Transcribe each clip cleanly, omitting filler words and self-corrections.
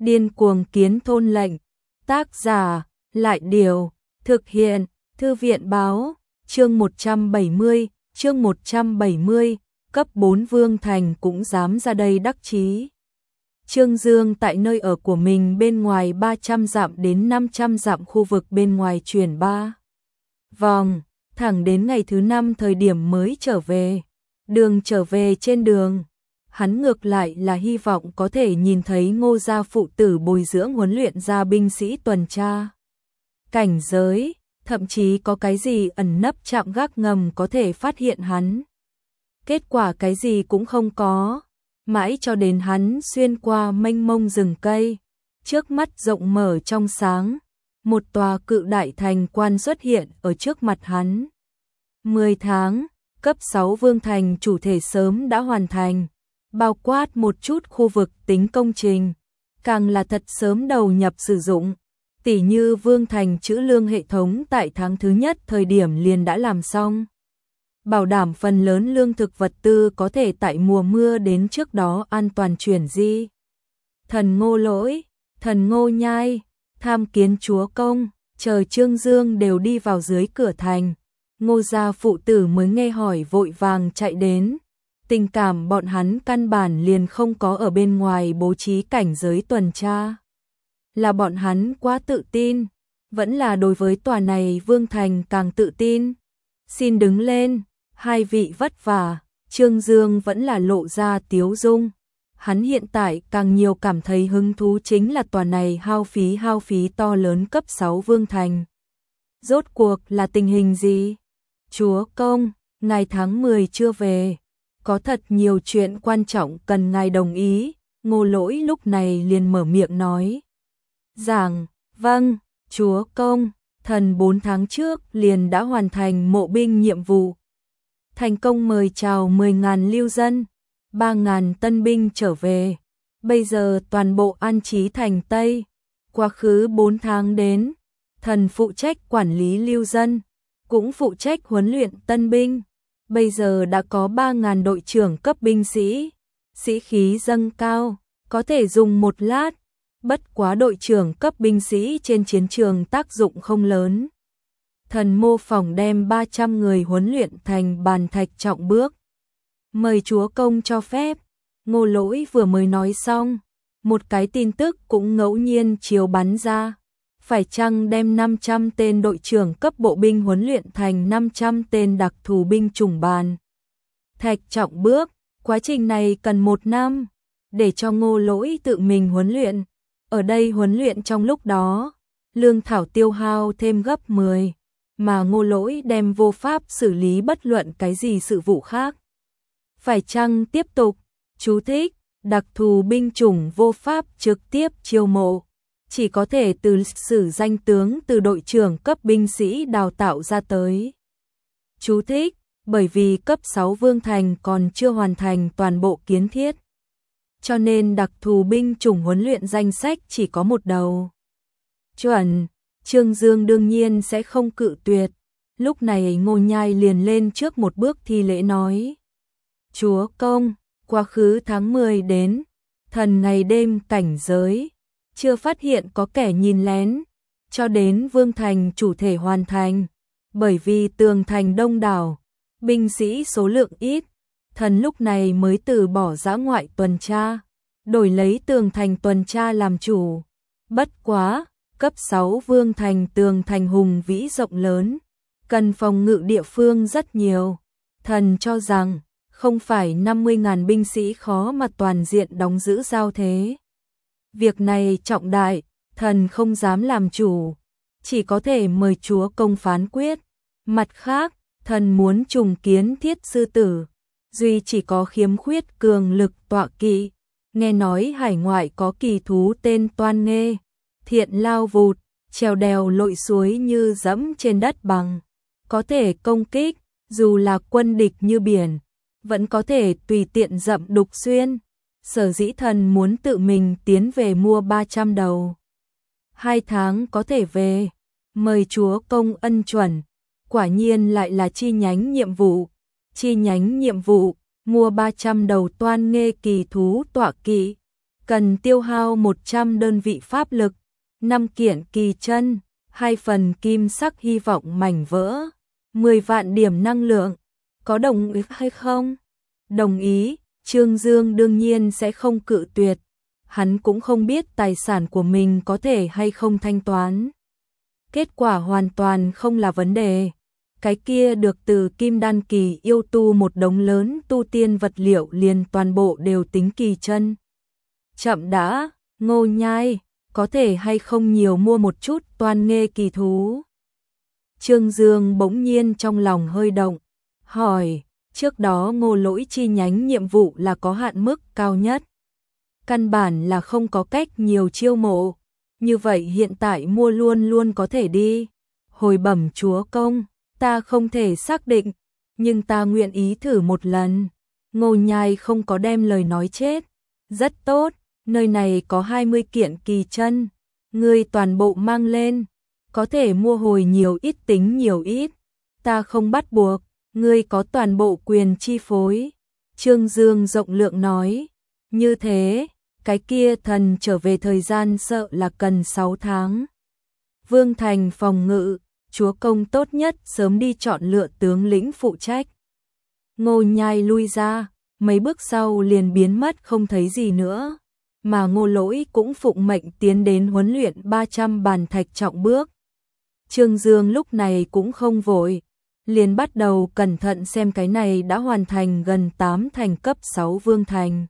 Điên cuồng kiến thôn lệnh. Tác giả, Lại Điều. Thực hiện, Thư viện báo. Chương 170, chương 170, cấp 4 Vương Thành cũng dám ra đây đắc chí. Trương Dương tại nơi ở của mình bên ngoài 300 dặm đến 500 dặm khu vực bên ngoài chuyển 3 vòng, thẳng đến ngày thứ 5 thời điểm mới trở về. Đường trở về trên đường, hắn ngược lại là hy vọng có thể nhìn thấy Ngô gia phụ tử bồi dưỡng huấn luyện ra binh sĩ tuần tra cảnh giới, thậm chí có cái gì ẩn nấp chạm gác ngầm có thể phát hiện hắn. Kết quả cái gì cũng không có, mãi cho đến hắn xuyên qua mênh mông rừng cây, trước mắt rộng mở trong sáng, một tòa cự đại thành quan xuất hiện ở trước mặt hắn. 10 tháng, cấp 6 Vương Thành chủ thể sớm đã hoàn thành, bao quát một chút khu vực tính công trình, càng là thật sớm đầu nhập sử dụng. Tỉ như Vương Thành trữ lương hệ thống tại tháng thứ nhất thời điểm liền đã làm xong, bảo đảm phần lớn lương thực vật tư có thể tại mùa mưa đến trước đó an toàn chuyển di. Thần Ngô Lỗi, Thần Ngô Nhai, tham kiến chúa công, chờ Trương Dương đều đi vào dưới cửa thành, Ngô gia phụ tử mới nghe hỏi vội vàng chạy đến. Tình cảm bọn hắn căn bản liền không có ở bên ngoài bố trí cảnh giới tuần tra. Là bọn hắn quá tự tin, vẫn là đối với tòa này Vương Thành càng tự tin. Xin đứng lên, hai vị vất vả. Trương Dương vẫn là lộ ra tiếu dung. Hắn hiện tại càng nhiều cảm thấy hứng thú chính là tòa này hao phí to lớn cấp 6 Vương Thành. Rốt cuộc là tình hình gì? Chúa công, ngài tháng 10 chưa về, có thật nhiều chuyện quan trọng cần ngài đồng ý. Ngô Lỗi lúc này liền mở miệng nói rằng, vâng, chúa công, thần 4 tháng trước liền đã hoàn thành mộ binh nhiệm vụ. Thành công mời chào 10.000 lưu dân, 3.000 tân binh trở về. Bây giờ toàn bộ an trí thành Tây. Quá khứ 4 tháng đến, thần phụ trách quản lý lưu dân, cũng phụ trách huấn luyện tân binh. Bây giờ đã có 3.000 đội trưởng cấp binh sĩ, sĩ khí dâng cao, có thể dùng một lát. Bất quá đội trưởng cấp binh sĩ trên chiến trường tác dụng không lớn. Thần mô phỏng đem 300 người huấn luyện thành bàn thạch trọng bước. Mời chúa công cho phép. Ngô Lỗi vừa mới nói xong, một cái tin tức cũng ngẫu nhiên chiếu bắn ra. Phải chăng đem 500 tên đội trưởng cấp bộ binh huấn luyện thành 500 tên đặc thù binh chủng bàn thạch trọng bước. Quá trình này cần 1 năm, để cho Ngô Lỗi tự mình huấn luyện. Ở đây huấn luyện trong lúc đó, lương thảo tiêu hao thêm gấp 10, mà Ngô Lỗi đem vô pháp xử lý bất luận cái gì sự vụ khác. Phải chăng tiếp tục? Chú thích, đặc thù binh chủng vô pháp trực tiếp chiêu mộ, chỉ có thể từ sử danh tướng từ đội trưởng cấp binh sĩ đào tạo ra tới. Chú thích, bởi vì cấp 6 Vương Thành còn chưa hoàn thành toàn bộ kiến thiết, cho nên đặc thù binh chủng huấn luyện danh sách chỉ có một đầu. Chuẩn, Trương Dương đương nhiên sẽ không cự tuyệt. Lúc này Ngô Nhai liền lên trước một bước thi lễ nói. Chúa công, quá khứ tháng 10 đến, thần ngày đêm cảnh giới, chưa phát hiện có kẻ nhìn lén, cho đến Vương Thành chủ thể hoàn thành. Bởi vì tường thành đông đảo, binh sĩ số lượng ít, thần lúc này mới từ bỏ dã ngoại tuần tra, đổi lấy tường thành tuần tra làm chủ. Bất quá, cấp 6 Vương Thành tường thành hùng vĩ rộng lớn, cần phòng ngự địa phương rất nhiều. Thần cho rằng, không phải 50.000 binh sĩ khó mà toàn diện đóng giữ giao thế. Việc này trọng đại, thần không dám làm chủ, chỉ có thể mời chúa công phán quyết. Mặt khác, thần muốn trùng kiến Thiết Sư Tử, duy chỉ có khiếm khuyết cường lực tọa kỵ. Nghe nói hải ngoại có kỳ thú tên Toan Nghê, thiện lao vụt, trèo đèo lội suối như dẫm trên đất bằng, có thể công kích, dù là quân địch như biển, vẫn có thể tùy tiện dậm đục xuyên. Sở dĩ thần muốn tự mình tiến về mua 300 đầu. 2 tháng có thể về, mời chúa công ân chuẩn. Quả nhiên lại là chi nhánh nhiệm vụ. Chi nhánh nhiệm vụ, mua 300 đầu Toan Nghê kỳ thú tọa kỵ. cần tiêu hao 100 đơn vị pháp lực, 5 kiện kỳ chân, 2 phần kim sắc hy vọng mảnh vỡ, 10 vạn điểm năng lượng. Có đồng ý hay không? Đồng ý, Trương Dương đương nhiên sẽ không cự tuyệt. Hắn cũng không biết tài sản của mình có thể hay không thanh toán. Kết quả hoàn toàn không là vấn đề. Cái kia được từ Kim Đan kỳ yêu tu một đống lớn tu tiên vật liệu liền toàn bộ đều tính kỳ chân. Chậm đã, Ngô Nhai, có thể hay không nhiều mua một chút toan nghê kỳ thú? Trương Dương bỗng nhiên trong lòng hơi động, hỏi, trước đó Ngô Lỗi chi nhánh nhiệm vụ là có hạn mức cao nhất. Căn bản là không có cách nhiều chiêu mộ, như vậy hiện tại mua luôn luôn có thể đi. Hồi bẩm chúa công, ta không thể xác định, nhưng ta nguyện ý thử một lần. Ngô Nhai không có đem lời nói chết. Rất tốt, nơi này có 20 kiện kỳ chân, ngươi toàn bộ mang lên, có thể mua hồi nhiều ít tính nhiều ít, ta không bắt buộc, ngươi có toàn bộ quyền chi phối. Trương Dương rộng lượng nói, như thế, cái kia thần trở về thời gian sợ là cần 6 tháng. Vương thành phòng ngự, chúa công tốt nhất sớm đi chọn lựa tướng lĩnh phụ trách. Ngô Nhai lui ra, mấy bước sau liền biến mất không thấy gì nữa, mà Ngô Lỗi cũng phụng mệnh tiến đến huấn luyện 300 bàn thạch trọng bước. Trương Dương lúc này cũng không vội, liền bắt đầu cẩn thận xem cái này đã hoàn thành gần 8 thành cấp 6 vương thành.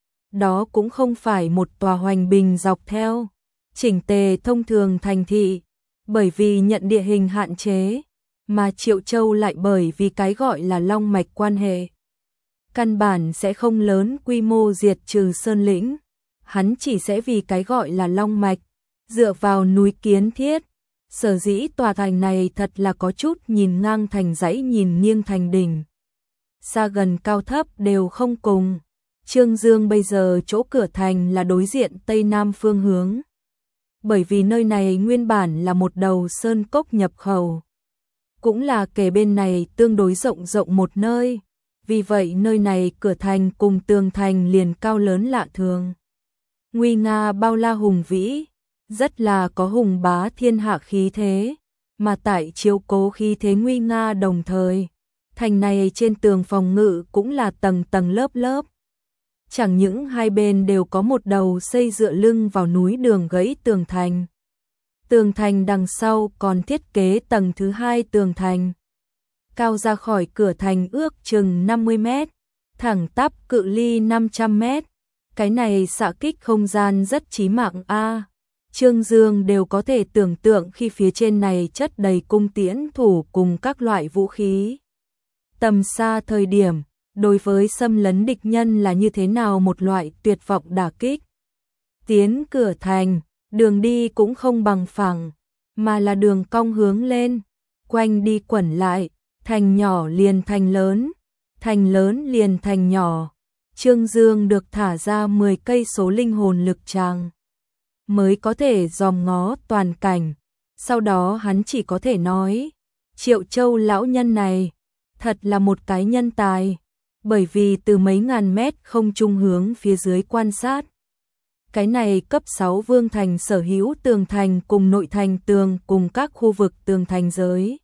Đó cũng không phải một tòa hoành bình dọc theo chỉnh tề thông thường thành thị, bởi vì nhận địa hình hạn chế, mà Triệu Châu lại bởi vì cái gọi là long mạch quan hệ. Căn bản sẽ không lớn quy mô diệt trừ sơn lĩnh, hắn chỉ sẽ vì cái gọi là long mạch, dựa vào núi kiến thiết. Sở dĩ tòa thành này thật là có chút nhìn ngang thành dãy nhìn nghiêng thành đỉnh. Xa gần cao thấp đều không cùng. Trương Dương bây giờ chỗ cửa thành là đối diện tây nam phương hướng. Bởi vì nơi này nguyên bản là một đầu sơn cốc nhập khẩu. Cũng là kề bên này tương đối rộng một nơi. Vì vậy nơi này cửa thành cùng tường thành liền cao lớn lạ thường. Nguy nga bao la hùng vĩ, rất là có hùng bá thiên hạ khí thế, mà tại chiếu cố khí thế nguy nga đồng thời. Thành này trên tường phòng ngự cũng là tầng tầng lớp lớp. Chẳng những hai bên đều có một đầu xây dựa lưng vào núi đường gãy tường thành. Tường thành đằng sau còn thiết kế tầng thứ hai tường thành. Cao ra khỏi cửa thành ước chừng 50 mét, thẳng tắp cự ly 500 mét. Cái này xạ kích không gian rất chí mạng a. Trương Dương đều có thể tưởng tượng khi phía trên này chất đầy cung tiễn thủ cùng các loại vũ khí. Tầm xa thời điểm, đối với xâm lấn địch nhân là như thế nào một loại tuyệt vọng đả kích. Tiến cửa thành, đường đi cũng không bằng phẳng, mà là đường cong hướng lên, quanh đi quẩn lại, thành nhỏ liền thành lớn liền thành nhỏ. Trương Dương được thả ra 10 cây số linh hồn lực tràng, mới có thể dòm ngó toàn cảnh. Sau đó hắn chỉ có thể nói, Triệu Châu lão nhân này, thật là một cái nhân tài, bởi vì từ mấy ngàn mét không trung hướng phía dưới quan sát. Cái này cấp 6 vương thành sở hữu tường thành cùng nội thành tường cùng các khu vực tường thành giới.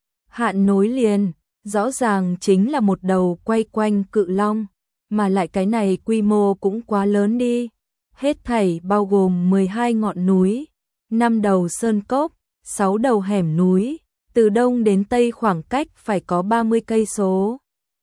Hạn nối liền, rõ ràng chính là một đầu quay quanh cự long, mà lại cái này quy mô cũng quá lớn đi. Hết thảy bao gồm 12 ngọn núi, 5 đầu sơn cốc, 6 đầu hẻm núi, từ đông đến tây khoảng cách phải có 30 cây số.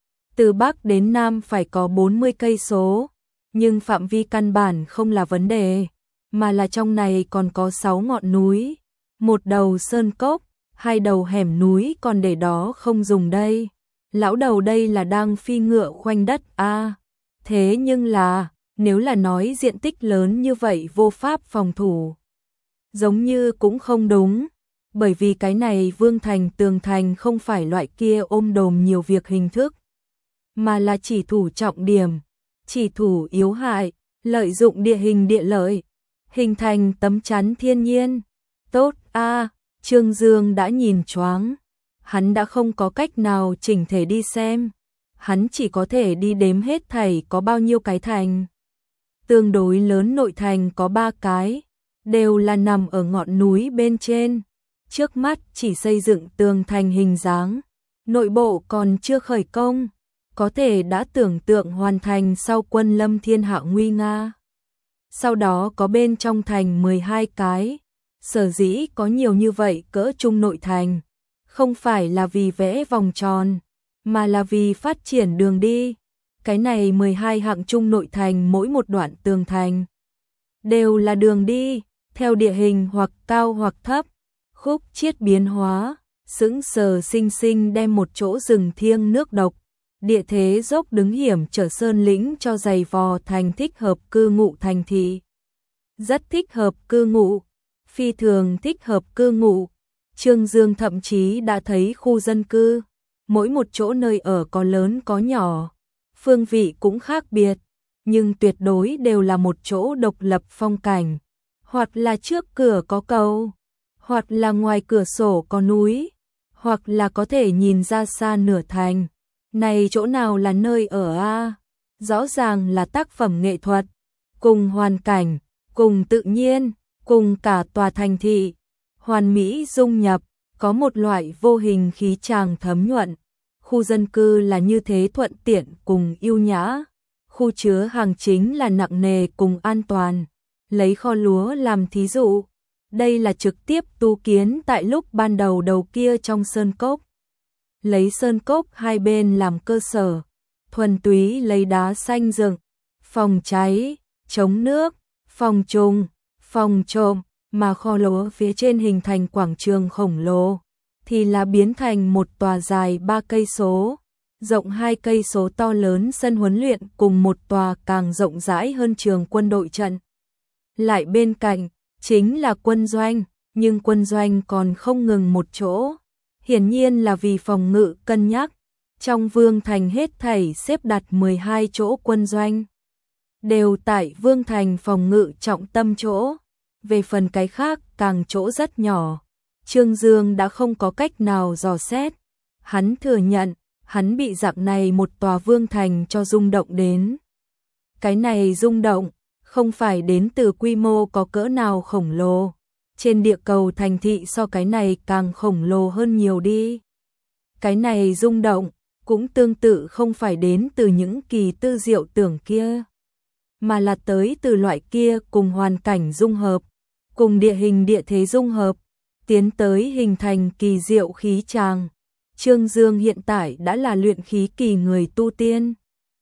Từ bắc đến nam phải có 40 cây số, nhưng phạm vi căn bản không là vấn đề, mà là trong này còn có 6 ngọn núi, một đầu sơn cốc, 2 đầu hẻm núi còn để đó không dùng đây. Lão đầu đây là đang phi ngựa khoanh đất a. Thế nhưng là, nếu là nói diện tích lớn như vậy vô pháp phòng thủ, giống như cũng không đúng, bởi vì cái này vương thành tường thành không phải loại kia ôm đồm nhiều việc hình thức, mà là chỉ thủ trọng điểm, chỉ thủ yếu hại, lợi dụng địa hình địa lợi, hình thành tấm chắn thiên nhiên. Tốt a, Trương Dương đã nhìn choáng, hắn đã không có cách nào chỉnh thể đi xem, hắn chỉ có thể đi đếm hết thảy có bao nhiêu cái thành. tương đối lớn nội thành có 3 cái, đều là nằm ở ngọn núi bên trên. Trước mắt chỉ xây dựng tường thành hình dáng, nội bộ còn chưa khởi công, có thể đã tưởng tượng hoàn thành sau quân lâm thiên hạ nguy nga. Sau đó có bên trong thành 12 cái, sở dĩ có nhiều như vậy cỡ trung nội thành, không phải là vì vẽ vòng tròn, mà là vì phát triển đường đi. Cái này 12 hạng trung nội thành mỗi một đoạn tường thành đều là đường đi, theo địa hình hoặc cao hoặc thấp, khúc chiết biến hóa, sững sờ sinh sinh đem một chỗ rừng thiêng nước độc, địa thế dốc đứng hiểm trở sơn lĩnh cho dày vò thành thích hợp cư ngụ thành thị. Rất thích hợp cư ngụ, phi thường thích hợp cư ngụ. Trương Dương thậm chí đã thấy khu dân cư, mỗi một chỗ nơi ở có lớn có nhỏ, phương vị cũng khác biệt, nhưng tuyệt đối đều là một chỗ độc lập phong cảnh, hoặc là trước cửa có cầu, hoặc là ngoài cửa sổ có núi, hoặc là có thể nhìn ra xa nửa thành. Này chỗ nào là nơi ở a? Rõ ràng là tác phẩm nghệ thuật, cùng hoàn cảnh, cùng tự nhiên, cùng cả tòa thành thị, hoàn mỹ dung nhập, có một loại vô hình khí tràng thấm nhuận. Khu dân cư là như thế thuận tiện cùng yêu nhã, khu chứa hàng chính là nặng nề cùng an toàn. Lấy kho lúa làm thí dụ, đây là trực tiếp tu kiến tại lúc ban đầu đầu kia trong sơn cốc. Lấy sơn cốc hai bên làm cơ sở, thuần túy lấy đá xanh dựng, phòng cháy, chống nước, phòng trùng, phòng trộm, mà kho lúa phía trên hình thành quảng trường khổng lồ, thì là biến thành một tòa dài 3 cây số, rộng 2 cây số to lớn sân huấn luyện cùng một tòa càng rộng rãi hơn trường quân đội trận. Lại bên cạnh, chính là quân doanh, nhưng quân doanh còn không ngừng một chỗ. Hiển nhiên là vì phòng ngự cân nhắc, trong Vương Thành hết thảy xếp đặt 12 chỗ quân doanh. Đều tại Vương Thành phòng ngự trọng tâm chỗ, về phần cái khác càng chỗ rất nhỏ. Trương Dương đã không có cách nào dò xét, hắn thừa nhận, hắn bị dạng này một tòa Vương Thành cho rung động đến. Cái này rung động, không phải đến từ quy mô có cỡ nào khổng lồ. Trên địa cầu thành thị so cái này càng khổng lồ hơn nhiều đi. Cái này rung động, cũng tương tự không phải đến từ những kỳ tư diệu tưởng kia, mà là tới từ loại kia cùng hoàn cảnh dung hợp, cùng địa hình địa thế dung hợp, tiến tới hình thành kỳ diệu khí tràng. Trương Dương hiện tại đã là luyện khí kỳ người tu tiên.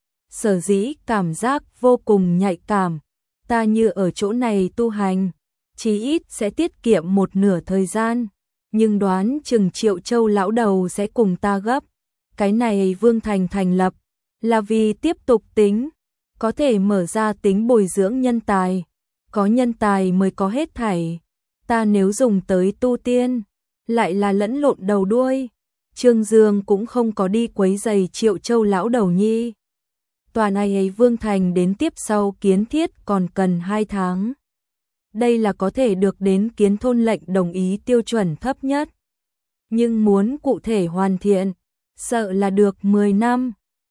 Sở dĩ cảm giác vô cùng nhạy cảm, ta như ở chỗ này tu hành, chí ít sẽ tiết kiệm một nửa thời gian, nhưng đoán chừng Triệu Châu lão đầu sẽ cùng ta gấp. Cái này Vương Thành thành lập là vì tiếp tục tính, có thể mở ra tính bồi dưỡng nhân tài, có nhân tài mới có hết thảy. Ta nếu dùng tới tu tiên, lại là lẫn lộn đầu đuôi. Trương Dương cũng không có đi quấy giày Triệu Châu lão đầu nhi. Tòa này Vương Thành đến tiếp sau kiến thiết còn cần 2 tháng. Đây là có thể được đến kiến thôn lệnh đồng ý tiêu chuẩn thấp nhất. Nhưng muốn cụ thể hoàn thiện, sợ là được 10 năm,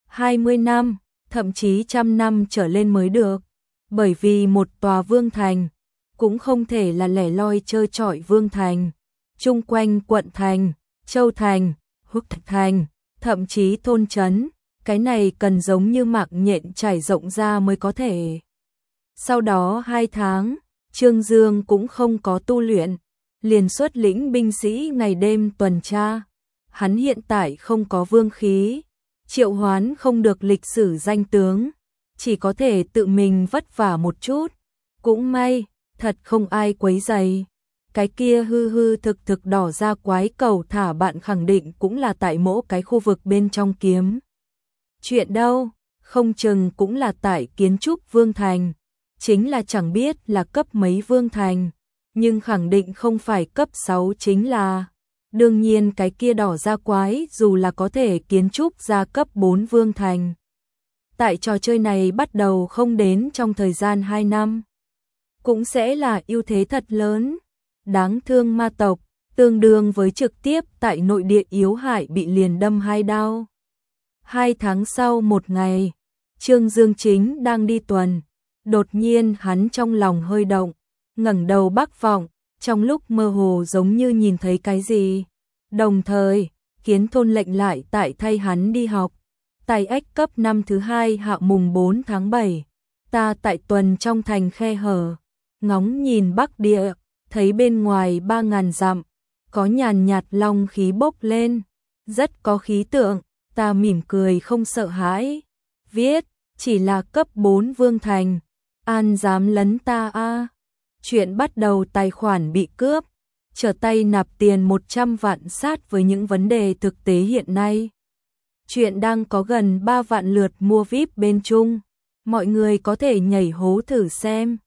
20 năm, thậm chí 100 năm trở lên mới được. Bởi vì một tòa Vương Thành, cũng không thể là lẻ loi chơi trọi Vương Thành. Chung quanh quận thành, châu thành, húc thành, thậm chí thôn trấn, cái này cần giống như mạng nhện trải rộng ra mới có thể. Sau đó 2 tháng, Trương Dương cũng không có tu luyện, liền xuất lĩnh binh sĩ ngày đêm tuần tra. Hắn hiện tại không có vương khí, triệu hoán không được lịch sử danh tướng, chỉ có thể tự mình vất vả một chút. Cũng may, thật không ai quấy rầy. Cái kia hư hư thực thực đỏ ra quái cầu thả bạn khẳng định cũng là tại mỗi cái khu vực bên trong kiếm. Chuyện đâu, không chừng cũng là tại kiến trúc Vương Thành. Chính là chẳng biết là cấp mấy Vương Thành, nhưng khẳng định không phải cấp 6 chính là. Đương nhiên cái kia đỏ ra quái dù là có thể kiến trúc ra cấp 4 Vương Thành. Tại trò chơi này bắt đầu không đến trong thời gian 2 năm, cũng sẽ là ưu thế thật lớn. Đáng thương ma tộc, tương đương với trực tiếp tại nội địa yếu hại bị liền đâm 2 đao. 2 tháng sau một ngày, Trương Dương chính đang đi tuần, Đột nhiên hắn trong lòng hơi động, ngẩng đầu bắc vọng, trong lúc mơ hồ giống như nhìn thấy cái gì. Đồng thời, Kiến Thôn lệnh lại tại thay hắn đi học. Tài ếch cấp 5 thứ 2 hạ mùng 4 tháng 7. Ta tại tuần trong thành khe hở, ngóng nhìn bắc địa, thấy bên ngoài 3.000 dặm, có nhàn nhạt long khí bốc lên, rất có khí tượng, ta mỉm cười không sợ hãi. Viết, chỉ là cấp 4 vương thành, an dám lấn ta a. Chuyện bắt đầu tài khoản bị cướp, trở tay nạp tiền 100 vạn sát với những vấn đề thực tế hiện nay. Chuyện đang có gần 3 vạn lượt mua VIP bên Trung, mọi người có thể nhảy hố thử xem.